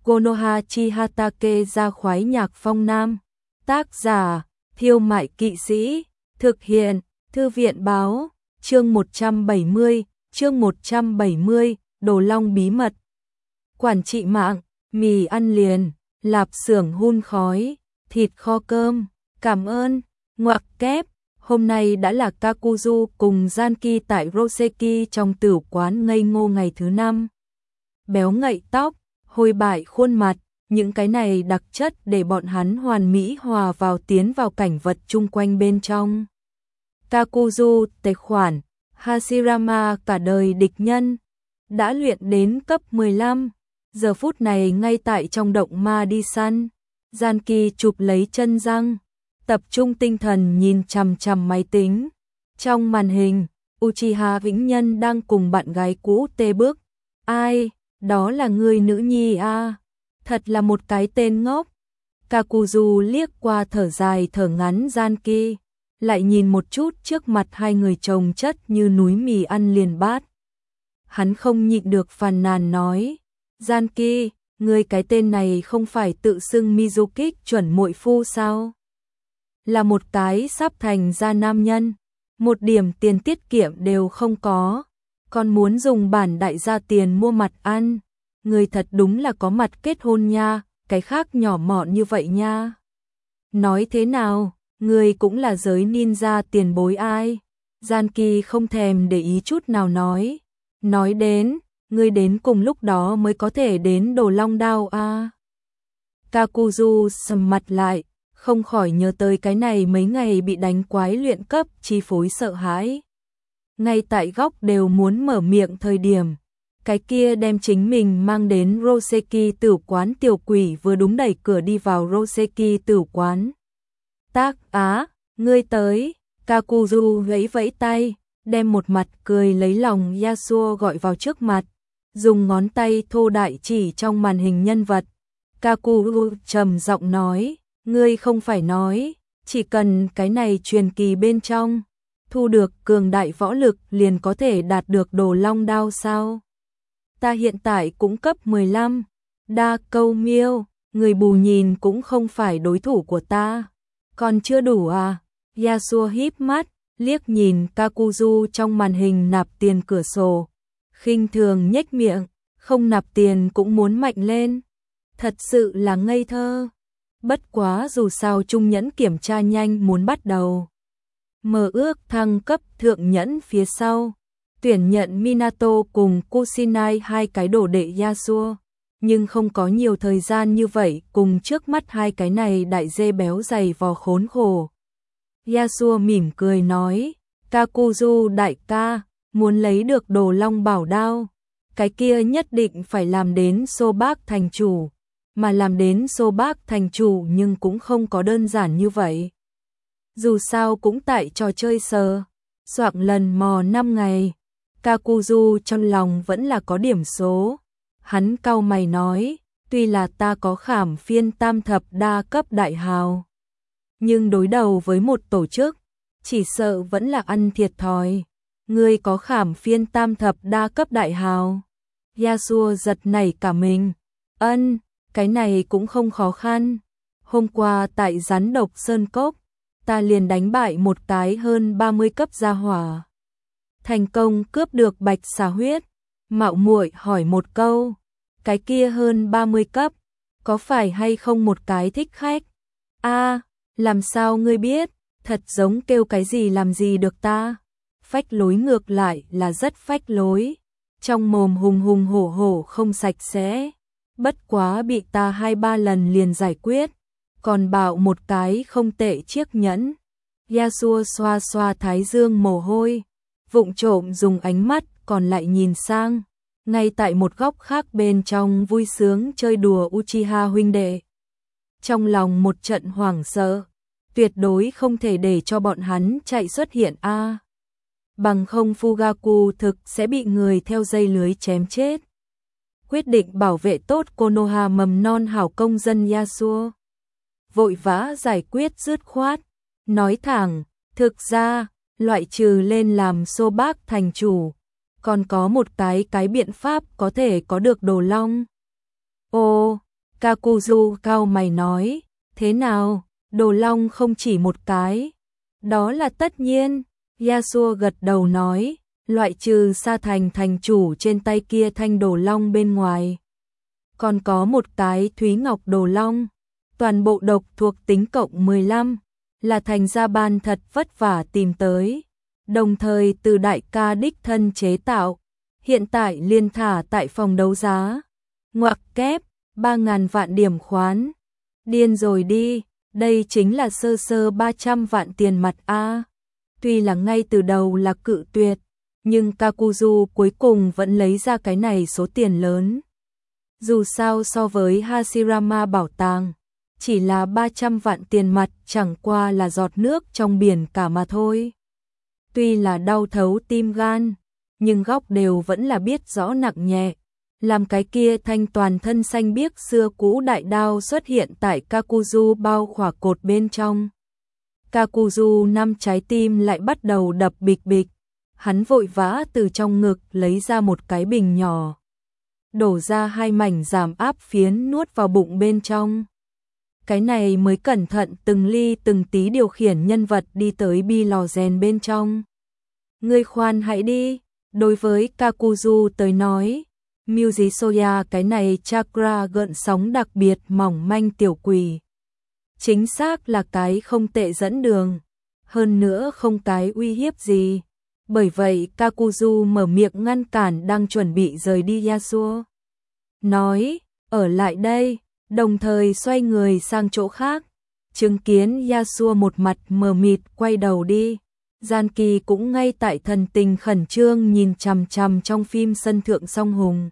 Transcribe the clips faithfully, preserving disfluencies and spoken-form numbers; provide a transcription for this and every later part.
Konoha Chihatake ra khoái nhạc phong nam. Tác giả, Thiêu Mại Kỵ Sĩ. Thực hiện, Thư viện báo. Chương một trăm bảy mươi, chương một trăm bảy mươi, Đồ Long bí mật. Quản trị mạng, mì ăn liền, lạp xưởng hun khói, thịt kho cơm, cảm ơn, ngoặc kép. Hôm nay đã là Kakuzu cùng Janki tại Roseki trong tử quán ngây ngô ngày thứ năm. Béo ngậy tóc, hôi bại khuôn mặt, những cái này đặc chất để bọn hắn hoàn mỹ hòa vào tiến vào cảnh vật chung quanh bên trong. Kakuzu tài khoản, Hashirama cả đời địch nhân, đã luyện đến cấp mười lăm, giờ phút này ngay tại trong động ma đi săn. Janki chụp lấy chân răng, tập trung tinh thần nhìn chằm chằm máy tính. Trong màn hình, Uchiha Vĩnh Nhân đang cùng bạn gái cũ tê bước. Ai, đó là người nữ nhi à, thật là một cái tên ngốc. Kakuzu liếc qua thở dài thở ngắn Janki, lại nhìn một chút trước mặt hai người chồng chất như núi mì ăn liền bát. Hắn không nhịn được phàn nàn nói, Janki, người cái tên này không phải tự xưng Mizukik chuẩn muội phu sao? Là một cái sắp thành ra nam nhân, một điểm tiền tiết kiệm đều không có, còn muốn dùng bản đại gia tiền mua mặt ăn, người thật đúng là có mặt kết hôn nha, cái khác nhỏ mọn như vậy nha. Nói thế nào, người cũng là giới ninja tiền bối ai? Janki không thèm để ý chút nào nói, nói đến, người đến cùng lúc đó mới có thể đến Đồ Long Đao a. Kakuzu sầm mặt lại, không khỏi nhớ tới cái này mấy ngày bị đánh quái luyện cấp chi phối sợ hãi. Ngay tại góc đều muốn mở miệng thời điểm, cái kia đem chính mình mang đến Roseki tử quán tiểu quỷ vừa đúng đẩy cửa đi vào Roseki tử quán. Tác á, ngươi tới, Kakuzu vẫy vẫy tay, đem một mặt cười lấy lòng Yasuo gọi vào trước mặt, dùng ngón tay thô đại chỉ trong màn hình nhân vật. Kakuzu trầm giọng nói, ngươi không phải nói, chỉ cần cái này truyền kỳ bên trong, thu được cường đại võ lực liền có thể đạt được Đồ Long Đao sao? Ta hiện tại cũng cấp mười lăm, đa câu miêu, người bù nhìn cũng không phải đối thủ của ta. Còn chưa đủ à? Yasuo híp mắt, liếc nhìn Kakuzu trong màn hình nạp tiền cửa sổ, khinh thường nhếch miệng, không nạp tiền cũng muốn mạnh lên. Thật sự là ngây thơ. Bất quá dù sao trung nhẫn kiểm tra nhanh muốn bắt đầu. Mơ ước thăng cấp thượng nhẫn phía sau, tuyển nhận Minato cùng Kusinai hai cái đồ đệ Yasuo, nhưng không có nhiều thời gian như vậy cùng trước mắt hai cái này đại dê béo dày vò khốn khổ. Yasuo mỉm cười nói, Kakuzu đại ca, muốn lấy được Đồ Long bảo đao, cái kia nhất định phải làm đến Sô Bác thành chủ, mà làm đến Sô Bác thành chủ nhưng cũng không có đơn giản như vậy. Dù sao cũng tại trò chơi sờ, soạn lần mò năm ngày, Kakuzu trong lòng vẫn là có điểm số. Hắn cau mày nói, tuy là ta có khảm phiên tam thập đa cấp đại hào, nhưng đối đầu với một tổ chức, chỉ sợ vẫn là ăn thiệt thòi. Ngươi có khảm phiên tam thập đa cấp đại hào? Yasuo giật nảy cả mình. Ân, cái này cũng không khó khăn. Hôm qua tại rắn độc Sơn Cốc, ta liền đánh bại một cái hơn ba mươi cấp gia hỏa. Thành công cướp được bạch xà huyết. Mạo muội hỏi một câu, cái kia hơn ba mươi cấp, có phải hay không một cái thích khách? A, làm sao ngươi biết? Thật giống kêu cái gì làm gì được ta? Phách lối ngược lại là rất phách lối, trong mồm hùng hùng hổ hổ không sạch sẽ, bất quá bị ta hai ba lần liền giải quyết, còn bảo một cái không tệ chiếc nhẫn. Yasuo xoa xoa thái dương mồ hôi, vụng trộm dùng ánh mắt còn lại nhìn sang, ngay tại một góc khác bên trong vui sướng chơi đùa Uchiha huynh đệ. Trong lòng một trận hoảng sợ, tuyệt đối không thể để cho bọn hắn chạy xuất hiện a. À. Bằng không Fugaku thực sẽ bị người theo dây lưới chém chết. Quyết định bảo vệ tốt Konoha mầm non hảo công dân Yasuo. Vội vã giải quyết dứt khoát, nói thẳng, thực ra, loại trừ lên làm Sô Bác thành chủ, còn có một cái cái biện pháp có thể có được Đồ Long. Ồ, Kakuzu cao mày nói, thế nào, đồ long không chỉ một cái. Đó là tất nhiên, Yasuo gật đầu nói, loại trừ Sa Thành thành chủ trên tay kia thanh đồ long bên ngoài. Còn có một cái Thúy Ngọc đồ long, toàn bộ độc thuộc tính cộng mười lăm, là thành gia ban thật vất vả tìm tới, đồng thời từ đại ca đích thân chế tạo, hiện tại liên thả tại phòng đấu giá. Ngoặc kép, ba ngàn vạn điểm khoán. Điên rồi đi, đây chính là sơ sơ ba trăm vạn tiền mặt a. Tuy là ngay từ đầu là cự tuyệt, nhưng Kakuzu cuối cùng vẫn lấy ra cái này số tiền lớn. Dù sao so với Hashirama bảo tàng, chỉ là ba trăm vạn tiền mặt chẳng qua là giọt nước trong biển cả mà thôi. Tuy là đau thấu tim gan, nhưng góc đều vẫn là biết rõ nặng nhẹ. Làm cái kia thanh toàn thân xanh biếc xưa cũ đại đao xuất hiện tại Kakuzu bao khỏa cột bên trong. Kakuzu năm trái tim lại bắt đầu đập bịch bịch. Hắn vội vã từ trong ngực lấy ra một cái bình nhỏ, đổ ra hai mảnh giảm áp phiến nuốt vào bụng bên trong. Cái này mới cẩn thận từng ly từng tí điều khiển nhân vật đi tới bi lò rèn bên trong. Ngươi khoan hãy đi, đối với Kakuzu tới nói, Mujisoya cái này chakra gợn sóng đặc biệt mỏng manh tiểu quỷ. Chính xác là cái không tệ dẫn đường, hơn nữa không cái uy hiếp gì. Bởi vậy Kakuzu mở miệng ngăn cản đang chuẩn bị rời đi Yasuo. Nói, ở lại đây, đồng thời xoay người sang chỗ khác. Chứng kiến Yasuo một mặt mờ mịt quay đầu đi. Gian Kỳ cũng ngay tại thần tình khẩn trương nhìn chằm chằm trong phim Sân Thượng Song Hùng.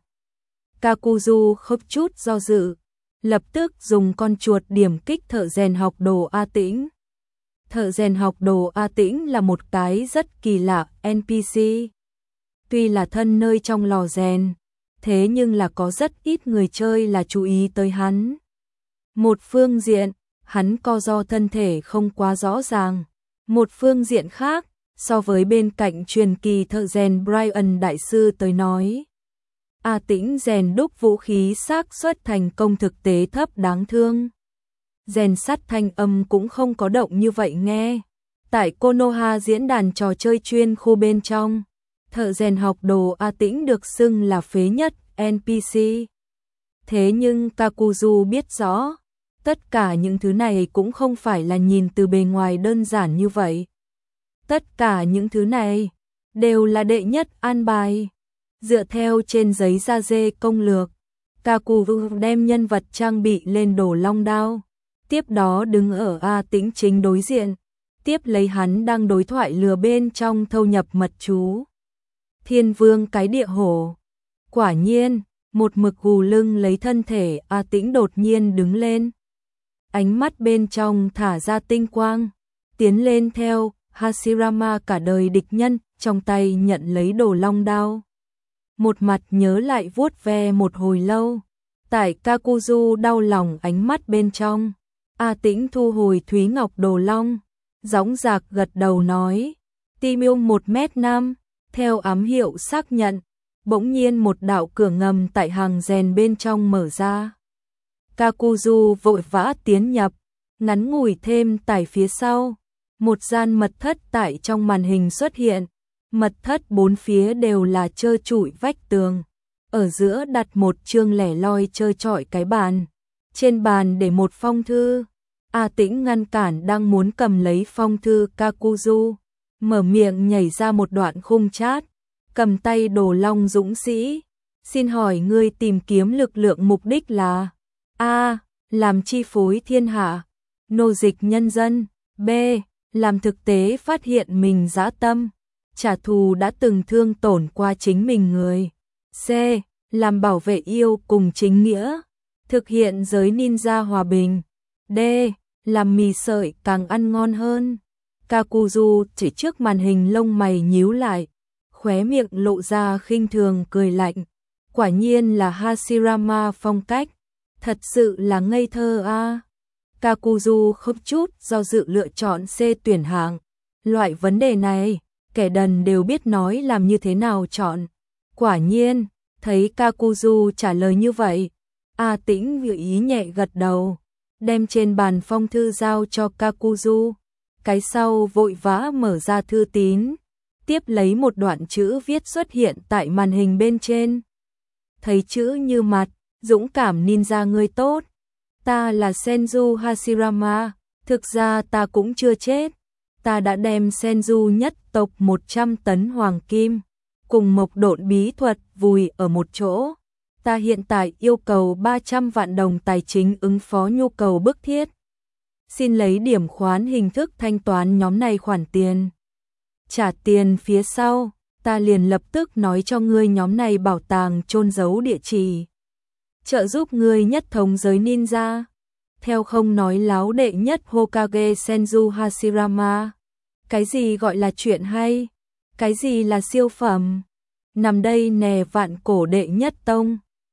Kakuzu không chút do dự, lập tức dùng con chuột điểm kích thợ rèn học đồ A Tĩnh. Thợ rèn học đồ A Tĩnh là một cái rất kỳ lạ en pê xê. Tuy là thân nơi trong lò rèn, thế nhưng là có rất ít người chơi là chú ý tới hắn. Một phương diện, hắn co do thân thể không quá rõ ràng. Một phương diện khác, so với bên cạnh truyền kỳ thợ rèn Brian Đại Sư tới nói, A Tĩnh rèn đúc vũ khí xác suất thành công thực tế thấp đáng thương. Rèn sắt thanh âm cũng không có động như vậy nghe. Tại Konoha diễn đàn trò chơi chuyên khu bên trong, thợ rèn học đồ A Tĩnh được xưng là phế nhất en pê xê. Thế nhưng Kakuzu biết rõ, tất cả những thứ này cũng không phải là nhìn từ bề ngoài đơn giản như vậy. Tất cả những thứ này đều là đệ nhất an bài. Dựa theo trên giấy da dê công lược, Kakuzu đem nhân vật trang bị lên đồ long đao, tiếp đó đứng ở A Tĩnh chính đối diện, tiếp lấy hắn đang đối thoại lừa bên trong thâu nhập mật chú. Thiên vương cái địa hổ. Quả nhiên, một mực gù lưng lấy thân thể A Tĩnh đột nhiên đứng lên. Ánh mắt bên trong thả ra tinh quang, tiến lên theo Hashirama cả đời địch nhân, trong tay nhận lấy đồ long đao. Một mặt nhớ lại vuốt ve một hồi lâu, tại Kakuzu đau lòng ánh mắt bên trong, A Tĩnh thu hồi Thúy Ngọc đồ long, dõng dạc gật đầu nói, tim yêu một mét năm, theo ám hiệu xác nhận, bỗng nhiên một đạo cửa ngầm tại hàng rèn bên trong mở ra. Kakuzu vội vã tiến nhập, ngắn ngủi thêm tải phía sau, một gian mật thất tại trong màn hình xuất hiện. Mật thất bốn phía đều là trơ trụi vách tường, ở giữa đặt một chương lẻ loi trơ trọi cái bàn. Trên bàn để một phong thư. A Tĩnh ngăn cản đang muốn cầm lấy phong thư Kakuzu, mở miệng nhảy ra một đoạn khung chat, cầm tay đồ long dũng sĩ. Xin hỏi ngươi tìm kiếm lực lượng mục đích là A. Làm chi phối thiên hạ, nô dịch nhân dân. B. Làm thực tế phát hiện mình dã tâm, trả thù đã từng thương tổn qua chính mình người. C. Làm bảo vệ yêu cùng chính nghĩa, thực hiện giới ninja hòa bình. D. Làm mì sợi càng ăn ngon hơn. Kakuzu chỉ trước màn hình lông mày nhíu lại, khóe miệng lộ ra khinh thường cười lạnh. Quả nhiên là Hashirama phong cách, thật sự là ngây thơ a. À. Kakuzu không chút do dự lựa chọn C tuyển hạng. Loại vấn đề này, kẻ đần đều biết nói làm như thế nào chọn. Quả nhiên, thấy Kakuzu trả lời như vậy, A Tĩnh gợi ý nhẹ gật đầu, đem trên bàn phong thư giao cho Kakuzu. Cái sau vội vã mở ra thư tín, tiếp lấy một đoạn chữ viết xuất hiện tại màn hình bên trên. Thấy chữ như mặt, dũng cảm ninja ngươi tốt. Ta là Senju Hashirama, thực ra ta cũng chưa chết. Ta đã đem Senju nhất tộc một trăm tấn hoàng kim, cùng mộc độn bí thuật vùi ở một chỗ. Ta hiện tại yêu cầu ba trăm vạn đồng tài chính ứng phó nhu cầu bức thiết. Xin lấy điểm khoán hình thức thanh toán nhóm này khoản tiền. Trả tiền phía sau, ta liền lập tức nói cho ngươi nhóm này bảo tàng chôn giấu địa chỉ. Trợ giúp ngươi nhất thống giới ninja. Theo không nói láo đệ nhất Hokage Senju Hashirama. Cái gì gọi là chuyện hay? Cái gì là siêu phẩm? Nằm đây nè vạn cổ đệ nhất tông.